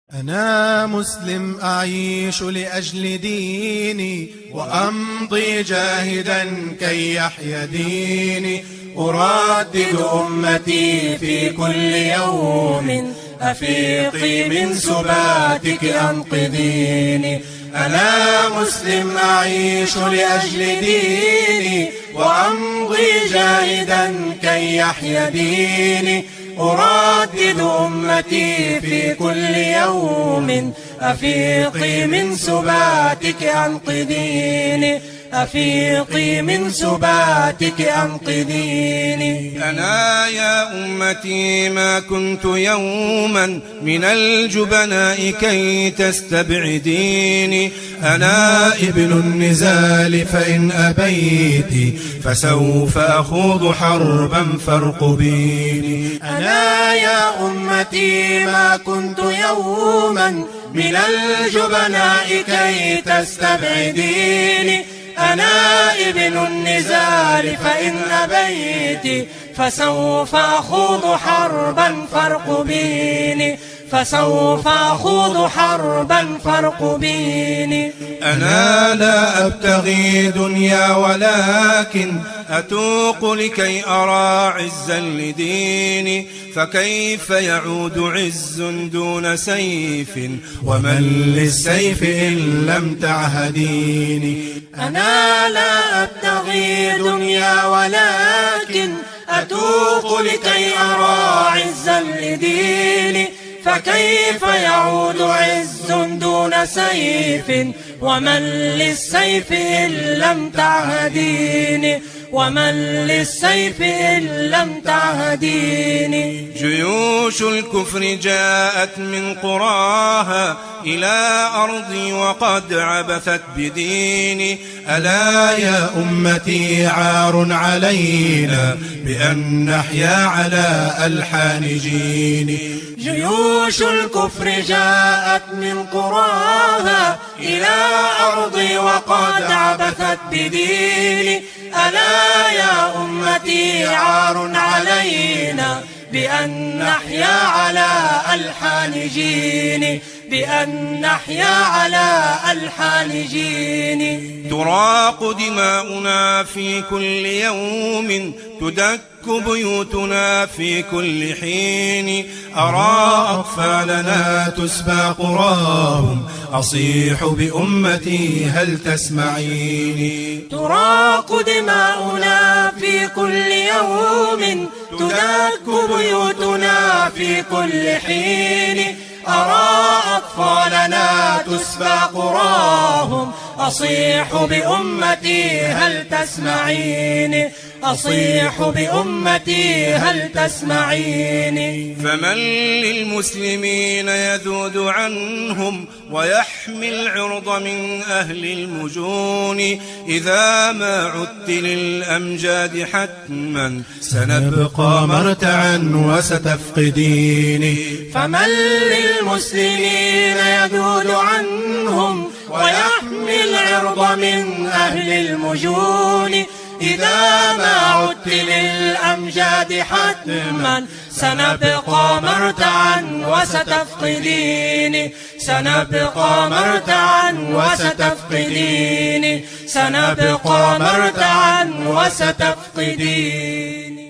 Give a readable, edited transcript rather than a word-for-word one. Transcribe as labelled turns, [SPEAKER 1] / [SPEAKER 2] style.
[SPEAKER 1] أنا مسلم أعيش لأجل ديني وأمضي جاهدا كي يحيا ديني. أردد أمتي في كل يوم أفيقي من سباتك أنقذيني. أنا مسلم أعيش لأجل ديني وأمضي جاهدا كي يحيا ديني. أردد أمتي في كل يوم أفيقي من سباتك أنقذيني. أفيقي من سباتك أنقذيني.
[SPEAKER 2] أنا يا أمتي ما كنت يوما من الجبناء كي تستبعديني.
[SPEAKER 1] أنا ابن النزال فإن أبيت فسوف أخوض حربا فارقبيني.
[SPEAKER 3] أنا يا أمتي ما كنت يوما من الجبناء كي تستبعديني. أنا ابن النزال فإن أبيت فسوف أخوض حربا فارقبيني. فسوف أخوض حربا فارقبيني.
[SPEAKER 1] أنا لا أبتغي دنيا ولكن
[SPEAKER 2] أتوق لكي أرى عزا لديني. فكيف يعود عز دون سيف
[SPEAKER 1] ومن للسيف إن لم تعهديني.
[SPEAKER 3] أنا لا أبتغي دنيا ولكن أتوق لكي أرى عزا لديني. فكيف يعود عز دون سيف ومن للسيف إن لم تعهديني. ومن للسيف إن لم تعهديني.
[SPEAKER 2] جيوش الكفر جاءت من قراها إلى أرضي وقد عبثت بديني.
[SPEAKER 1] ألا يا أمتي عار علينا بأن نحيا على ألحان جيني.
[SPEAKER 3] جيوش الكفر جاءت من قراها إلى أرضي وقد عبثت بديني. ألا يا أمتي عار علينا بأن نحيا على ألحان جيني. بأن نحيا على ألحان جيني.
[SPEAKER 2] تراق دماؤنا في كل يوم تدك بيوتنا في كل حين.
[SPEAKER 1] أرى أطفالنا تسبى قراهم أصيح بأمتي هل تسمعيني.
[SPEAKER 3] تراق دماؤنا في كل يوم تدك بيوتنا في كل حين. أرى أطفالنا تسبى قراهم أصيح بأمتي هل تسمعيني. أصيح بأمتي هل تسمعيني.
[SPEAKER 2] فمن للمسلمين يذود عنهم ويحمي العرض من أهل المجون. إذا ما عدت للأمجاد حتما
[SPEAKER 1] سنبقى مرتعا وستفقديني.
[SPEAKER 3] فمن للمسلمين يذود عنهم ويحمي العرض من أهل المجون. إذا ما عدت للأمجاد حتما سنبقى مرتعا وستفقديني. سنبقى مرتعا وستفقديني. سنبقى مرتعا وستفقديني.